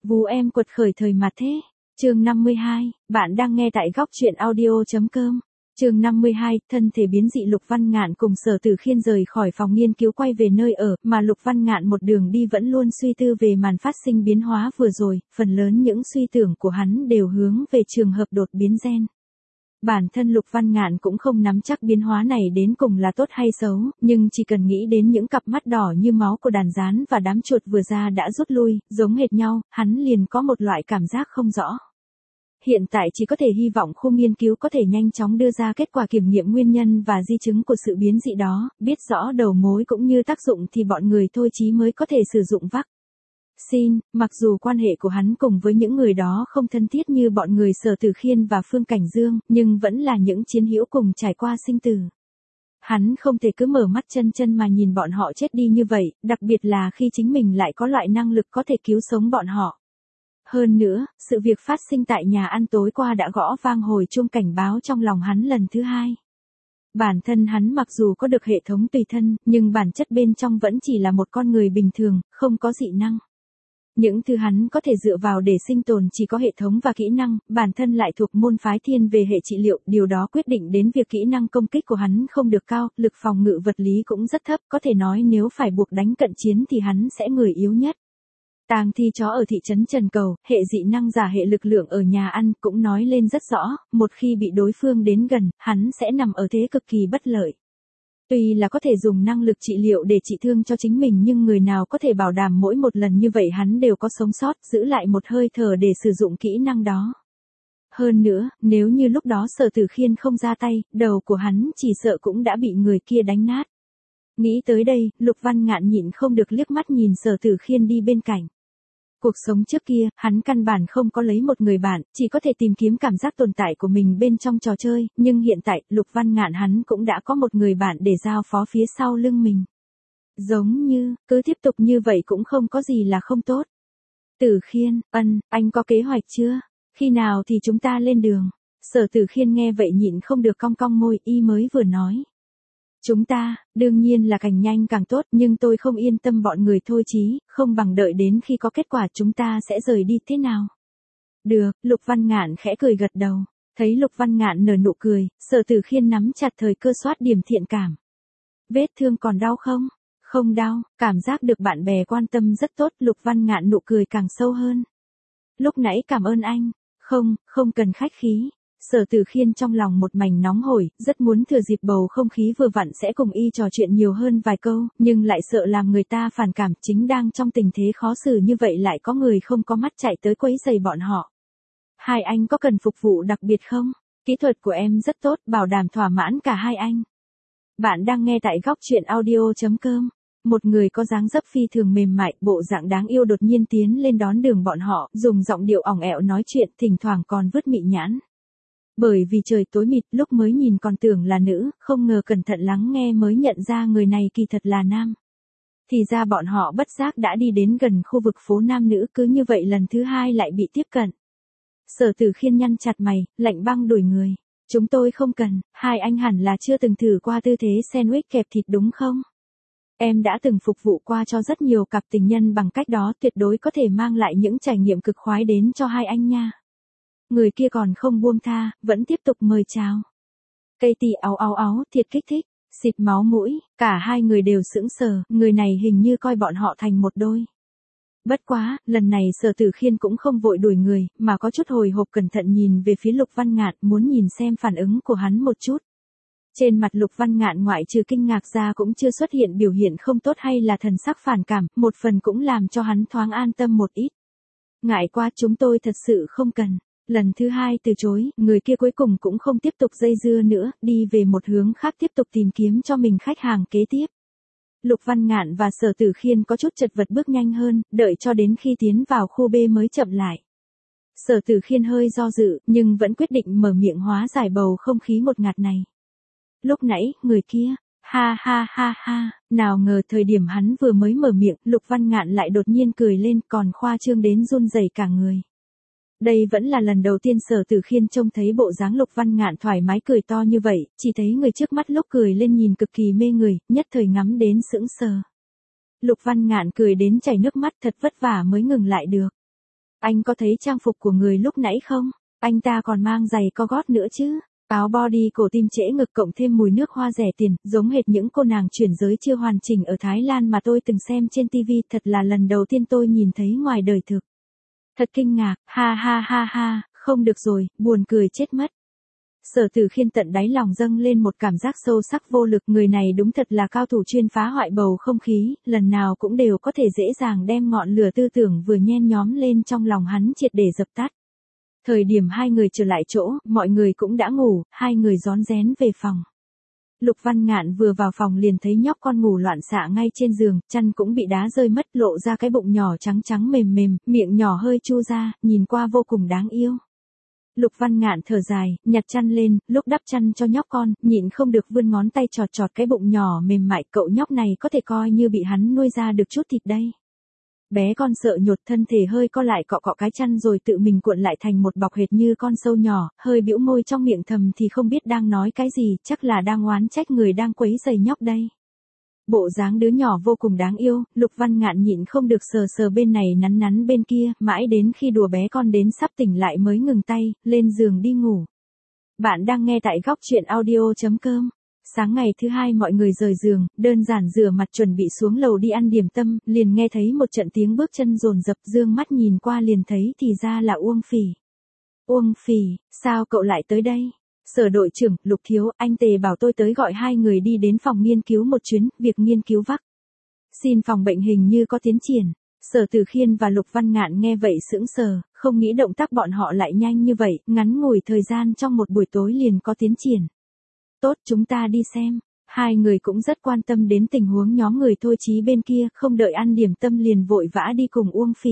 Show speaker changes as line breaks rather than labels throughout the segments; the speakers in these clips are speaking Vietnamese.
Vú em quật khởi thời mà thế. Chương 52, bạn đang nghe tại góc truyện audio.com. Chương 52, thân thể biến dị. Lục Văn Ngạn cùng Sở Tử Khiên rời khỏi phòng nghiên cứu quay về nơi ở, mà Lục Văn Ngạn một đường đi vẫn luôn suy tư về màn phát sinh biến hóa vừa rồi, phần lớn những suy tưởng của hắn đều hướng về trường hợp đột biến gen. Bản thân Lục Văn Ngạn cũng không nắm chắc biến hóa này đến cùng là tốt hay xấu, nhưng chỉ cần nghĩ đến những cặp mắt đỏ như máu của đàn gián và đám chuột vừa ra đã rút lui, giống hệt nhau, hắn liền có một loại cảm giác không rõ. Hiện tại chỉ có thể hy vọng khu nghiên cứu có thể nhanh chóng đưa ra kết quả kiểm nghiệm nguyên nhân và di chứng của sự biến dị đó, biết rõ đầu mối cũng như tác dụng thì bọn người thôi chí mới có thể sử dụng vaccine. Mặc dù quan hệ của hắn cùng với những người đó không thân thiết như bọn người Sở Tử Khiên và Phương Cảnh Dương, nhưng vẫn là những chiến hữu cùng trải qua sinh tử. Hắn không thể cứ mở mắt chân mà nhìn bọn họ chết đi như vậy, đặc biệt là khi chính mình lại có loại năng lực có thể cứu sống bọn họ. Hơn nữa, sự việc phát sinh tại nhà ăn tối qua đã gõ vang hồi chuông cảnh báo trong lòng hắn lần thứ hai. Bản thân hắn mặc dù có được hệ thống tùy thân, nhưng bản chất bên trong vẫn chỉ là một con người bình thường, không có dị năng. Những thứ hắn có thể dựa vào để sinh tồn chỉ có hệ thống và kỹ năng, bản thân lại thuộc môn phái thiên về hệ trị liệu, điều đó quyết định đến việc kỹ năng công kích của hắn không được cao, lực phòng ngự vật lý cũng rất thấp, có thể nói nếu phải buộc đánh cận chiến thì hắn sẽ người yếu nhất. Tang thi chó ở thị trấn Trần Cầu, hệ dị năng giả hệ lực lượng ở nhà ăn cũng nói lên rất rõ, một khi bị đối phương đến gần, hắn sẽ nằm ở thế cực kỳ bất lợi. Tuy là có thể dùng năng lực trị liệu để trị thương cho chính mình nhưng người nào có thể bảo đảm mỗi một lần như vậy hắn đều có sống sót, giữ lại một hơi thở để sử dụng kỹ năng đó. Hơn nữa, nếu như lúc đó Sở Tử Khiên không ra tay, đầu của hắn chỉ sợ cũng đã bị người kia đánh nát. Nghĩ tới đây, Lục Văn Ngạn nhịn không được liếc mắt nhìn Sở Tử Khiên đi bên cạnh. Cuộc sống trước kia, hắn căn bản không có lấy một người bạn, chỉ có thể tìm kiếm cảm giác tồn tại của mình bên trong trò chơi, nhưng hiện tại, Lục Văn Ngạn hắn cũng đã có một người bạn để giao phó phía sau lưng mình. Giống như, cứ tiếp tục như vậy cũng không có gì là không tốt. Tử Khiên, anh có kế hoạch chưa? Khi nào thì chúng ta lên đường? Sở Tử Khiên nghe vậy nhịn không được cong cong môi, y mới vừa nói. Chúng ta, đương nhiên là càng nhanh càng tốt, nhưng tôi không yên tâm bọn người thôi chí, không bằng đợi đến khi có kết quả chúng ta sẽ rời đi thế nào. Được, Lục Văn Ngạn khẽ cười gật đầu. Thấy Lục Văn Ngạn nở nụ cười, Sở Tử Khiên nắm chặt thời cơ soát điểm thiện cảm. Vết thương còn đau không? Không đau, cảm giác được bạn bè quan tâm rất tốt. Lục Văn Ngạn nụ cười càng sâu hơn. Lúc nãy cảm ơn anh. Không cần khách khí. Sở Tử Khiên trong lòng một mảnh nóng hổi, rất muốn thừa dịp bầu không khí vừa vặn sẽ cùng y trò chuyện nhiều hơn vài câu, nhưng lại sợ làm người ta phản cảm, chính đang trong tình thế khó xử như vậy lại có người không có mắt chạy tới quấy rầy bọn họ. Hai anh có cần phục vụ đặc biệt không? Kỹ thuật của em rất tốt, bảo đảm thỏa mãn cả hai anh. Bạn đang nghe tại góc truyện audio.com. Một người có dáng dấp phi thường mềm mại, bộ dạng đáng yêu đột nhiên tiến lên đón đường bọn họ, dùng giọng điệu ỏng ẻo nói chuyện, thỉnh thoảng còn vứt mị nhãn. Bởi vì trời tối mịt, lúc mới nhìn còn tưởng là nữ, không ngờ cẩn thận lắng nghe mới nhận ra người này kỳ thật là nam. Thì ra bọn họ bất giác đã đi đến gần khu vực phố nam nữ, cứ như vậy lần thứ hai lại bị tiếp cận. Sở Tử Khiên nhăn chặt mày, lạnh băng đuổi người. Chúng tôi không cần, hai anh hẳn là chưa từng thử qua tư thế sandwich kẹp thịt đúng không? Em đã từng phục vụ qua cho rất nhiều cặp tình nhân bằng cách đó, tuyệt đối có thể mang lại những trải nghiệm cực khoái đến cho hai anh nha. Người kia còn không buông tha, vẫn tiếp tục mời chào. Katie áo, thiệt kích thích, xịt máu mũi, cả hai người đều sững sờ, người này hình như coi bọn họ thành một đôi. Bất quá, lần này Sở Tử Khiên cũng không vội đuổi người, mà có chút hồi hộp cẩn thận nhìn về phía Lục Văn Ngạn, muốn nhìn xem phản ứng của hắn một chút. Trên mặt Lục Văn Ngạn ngoại trừ kinh ngạc ra cũng chưa xuất hiện biểu hiện không tốt hay là thần sắc phản cảm, một phần cũng làm cho hắn thoáng an tâm một ít. Ngại quá, chúng tôi thật sự không cần. Lần thứ hai từ chối, người kia cuối cùng cũng không tiếp tục dây dưa nữa, đi về một hướng khác tiếp tục tìm kiếm cho mình khách hàng kế tiếp. Lục Văn Ngạn và Sở Tử Khiên có chút chật vật bước nhanh hơn, đợi cho đến khi tiến vào khu B mới chậm lại. Sở Tử Khiên hơi do dự, nhưng vẫn quyết định mở miệng hóa giải bầu không khí ngột ngạt này. Lúc nãy, người kia, ha, nào ngờ thời điểm hắn vừa mới mở miệng, Lục Văn Ngạn lại đột nhiên cười lên còn khoa trương đến run rẩy cả người. Đây vẫn là lần đầu tiên Sở Tử Khiên trông thấy bộ dáng Lục Văn Ngạn thoải mái cười to như vậy, chỉ thấy người trước mắt lúc cười lên nhìn cực kỳ mê người, nhất thời ngắm đến sững sờ. Lục Văn Ngạn cười đến chảy nước mắt thật vất vả mới ngừng lại được. Anh có thấy trang phục của người lúc nãy không? Anh ta còn mang giày co gót nữa chứ. Áo body cổ tim trễ ngực cộng thêm mùi nước hoa rẻ tiền, giống hệt những cô nàng chuyển giới chưa hoàn chỉnh ở Thái Lan mà tôi từng xem trên TV, thật là lần đầu tiên tôi nhìn thấy ngoài đời thực. Thật kinh ngạc, ha ha ha ha, không được rồi, buồn cười chết mất. Sở Tử Khiên tận đáy lòng dâng lên một cảm giác sâu sắc vô lực, người này đúng thật là cao thủ chuyên phá hoại bầu không khí, lần nào cũng đều có thể dễ dàng đem ngọn lửa tư tưởng vừa nhen nhóm lên trong lòng hắn triệt để dập tắt. Thời điểm hai người trở lại chỗ, mọi người cũng đã ngủ, hai người rón rén về phòng. Lục Văn Ngạn vừa vào phòng liền thấy nhóc con ngủ loạn xạ ngay trên giường, chăn cũng bị đá rơi mất, lộ ra cái bụng nhỏ trắng trắng mềm mềm, miệng nhỏ hơi chu ra, nhìn qua vô cùng đáng yêu. Lục Văn Ngạn thở dài, nhặt chăn lên, lúc đắp chăn cho nhóc con, nhịn không được vươn ngón tay chọt chọt cái bụng nhỏ mềm mại, cậu nhóc này có thể coi như bị hắn nuôi ra được chút thịt đây. Bé con sợ nhột, thân thể hơi co lại, cọ cọ cái chăn rồi tự mình cuộn lại thành một bọc hệt như con sâu nhỏ, hơi bĩu môi trong miệng thầm thì không biết đang nói cái gì, chắc là đang oán trách người đang quấy giày nhóc đây. Bộ dáng đứa nhỏ vô cùng đáng yêu, Lục Văn Ngạn nhịn không được sờ sờ bên này nắn nắn bên kia, mãi đến khi đùa bé con đến sắp tỉnh lại mới ngừng tay, lên giường đi ngủ. Bạn đang nghe tại góc truyện audio.com. Sáng ngày thứ hai mọi người rời giường, đơn giản rửa mặt chuẩn bị xuống lầu đi ăn điểm tâm, liền nghe thấy một trận tiếng bước chân dồn dập, dương mắt nhìn qua liền thấy thì ra là Uông Phỉ. Uông Phỉ, sao cậu lại tới đây? Sở đội trưởng, Lục thiếu, anh Tề bảo tôi tới gọi hai người đi đến phòng nghiên cứu một chuyến, việc nghiên cứu vắc xin phòng bệnh hình như có tiến triển. Sở Tử Khiên và Lục Văn Ngạn nghe vậy sững sờ, không nghĩ động tác bọn họ lại nhanh như vậy, ngắn ngủi thời gian trong một buổi tối liền có tiến triển. Tốt, chúng ta đi xem. Hai người cũng rất quan tâm đến tình huống nhóm người Thôi Chí bên kia, không đợi ăn điểm tâm liền vội vã đi cùng Uông Phỉ.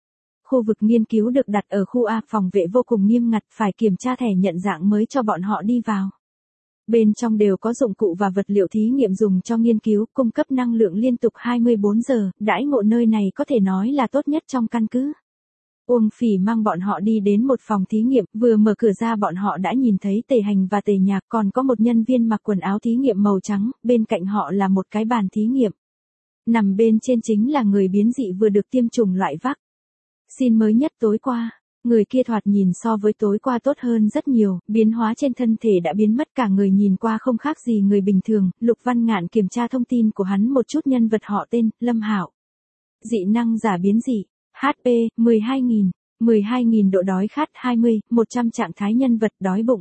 Khu vực nghiên cứu được đặt ở khu A, phòng vệ vô cùng nghiêm ngặt, phải kiểm tra thẻ nhận dạng mới cho bọn họ đi vào. Bên trong đều có dụng cụ và vật liệu thí nghiệm dùng cho nghiên cứu, cung cấp năng lượng liên tục 24 giờ, đãi ngộ nơi này có thể nói là tốt nhất trong căn cứ. Uông Phỉ mang bọn họ đi đến một phòng thí nghiệm, vừa mở cửa ra bọn họ đã nhìn thấy Tề Hành và Tề Nhạc, còn có một nhân viên mặc quần áo thí nghiệm màu trắng, bên cạnh họ là một cái bàn thí nghiệm. Nằm bên trên chính là người biến dị vừa được tiêm chủng loại vắc xin mới nhất tối qua. Người kia thoạt nhìn so với tối qua tốt hơn rất nhiều, biến hóa trên thân thể đã biến mất, cả người nhìn qua không khác gì người bình thường. Lục Văn Ngạn kiểm tra thông tin của hắn một chút, nhân vật họ tên, Lâm Hạo. Dị năng giả biến dị. HP, 12.000, 12.000 độ đói khát 20, 100 trạng thái nhân vật đói bụng.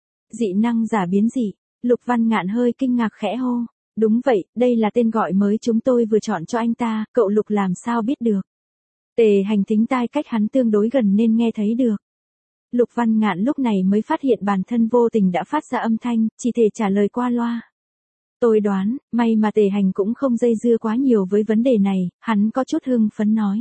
Dị năng giả biến dị, Lục Văn Ngạn hơi kinh ngạc khẽ hô. Đúng vậy, đây là tên gọi mới chúng tôi vừa chọn cho anh ta, cậu Lục làm sao biết được. Tề Hành thính tai cách hắn tương đối gần nên nghe thấy được. Lục Văn Ngạn lúc này mới phát hiện bản thân vô tình đã phát ra âm thanh, chỉ thể trả lời qua loa. Tôi đoán, may mà Tề Hành cũng không dây dưa quá nhiều với vấn đề này, hắn có chút hưng phấn nói.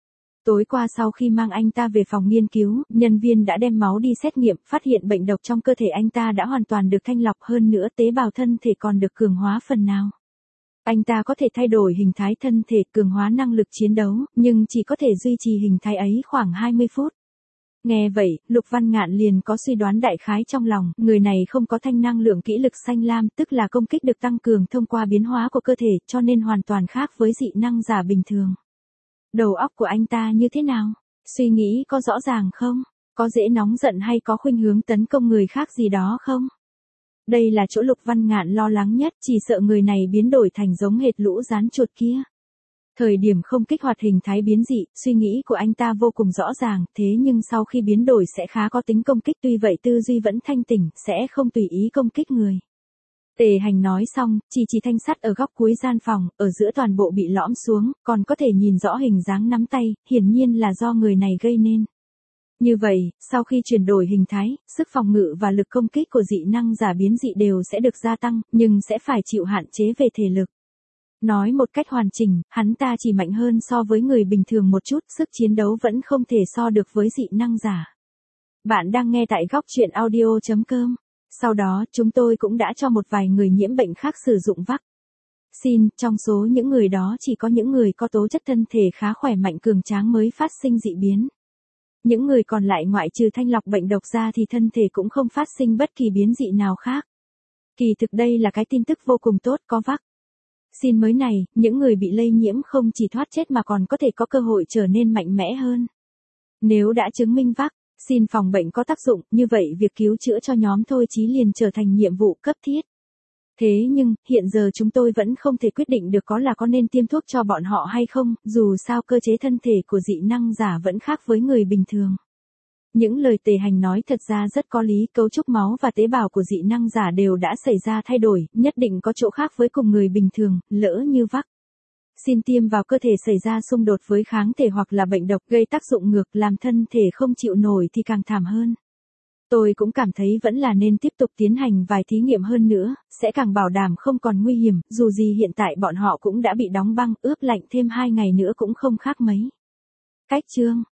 Tối qua sau khi mang anh ta về phòng nghiên cứu, nhân viên đã đem máu đi xét nghiệm, phát hiện bệnh độc trong cơ thể anh ta đã hoàn toàn được thanh lọc, hơn nữa tế bào thân thể còn được cường hóa phần nào. Anh ta có thể thay đổi hình thái thân thể, cường hóa năng lực chiến đấu, nhưng chỉ có thể duy trì hình thái ấy khoảng 20 phút. Nghe vậy, Lục Văn Ngạn liền có suy đoán đại khái trong lòng, người này không có thanh năng lượng kỹ lực xanh lam, tức là công kích được tăng cường thông qua biến hóa của cơ thể, cho nên hoàn toàn khác với dị năng giả bình thường. Đầu óc của anh ta như thế nào? Suy nghĩ có rõ ràng không? Có dễ nóng giận hay có khuynh hướng tấn công người khác gì đó không? Đây là chỗ Lục Văn Ngạn lo lắng nhất, chỉ sợ người này biến đổi thành giống hệt lũ rán chuột kia. Thời điểm không kích hoạt hình thái biến dị, suy nghĩ của anh ta vô cùng rõ ràng, thế nhưng sau khi biến đổi sẽ khá có tính công kích, tuy vậy tư duy vẫn thanh tỉnh, sẽ không tùy ý công kích người. Tề Hành nói xong, chỉ thanh sắt ở góc cuối gian phòng, ở giữa toàn bộ bị lõm xuống, còn có thể nhìn rõ hình dáng nắm tay, hiển nhiên là do người này gây nên. Như vậy, sau khi chuyển đổi hình thái, sức phòng ngự và lực công kích của dị năng giả biến dị đều sẽ được gia tăng, nhưng sẽ phải chịu hạn chế về thể lực. Nói một cách hoàn chỉnh, hắn ta chỉ mạnh hơn so với người bình thường một chút, sức chiến đấu vẫn không thể so được với dị năng giả. Bạn đang nghe tại góc truyện audio.com. Sau đó, chúng tôi cũng đã cho một vài người nhiễm bệnh khác sử dụng vắc xin, trong số những người đó chỉ có những người có tố chất thân thể khá khỏe mạnh cường tráng mới phát sinh dị biến. Những người còn lại ngoại trừ thanh lọc bệnh độc ra thì thân thể cũng không phát sinh bất kỳ biến dị nào khác. Kỳ thực đây là cái tin tức vô cùng tốt, có vắc xin mới này, những người bị lây nhiễm không chỉ thoát chết mà còn có thể có cơ hội trở nên mạnh mẽ hơn. Nếu đã chứng minh vaccine phòng bệnh có tác dụng, như vậy việc cứu chữa cho nhóm Thôi Chí liền trở thành nhiệm vụ cấp thiết. Thế nhưng, hiện giờ chúng tôi vẫn không thể quyết định được có nên tiêm thuốc cho bọn họ hay không, dù sao cơ chế thân thể của dị năng giả vẫn khác với người bình thường. Những lời Tề Hành nói thật ra rất có lý, cấu trúc máu và tế bào của dị năng giả đều đã xảy ra thay đổi, nhất định có chỗ khác với cùng người bình thường, lỡ như xin tiêm vào cơ thể xảy ra xung đột với kháng thể hoặc là bệnh độc gây tác dụng ngược làm thân thể không chịu nổi thì càng thảm hơn. Tôi cũng cảm thấy vẫn là nên tiếp tục tiến hành vài thí nghiệm hơn nữa, sẽ càng bảo đảm không còn nguy hiểm, dù gì hiện tại bọn họ cũng đã bị đóng băng, ướp lạnh thêm 2 ngày nữa cũng không khác mấy. Cách chương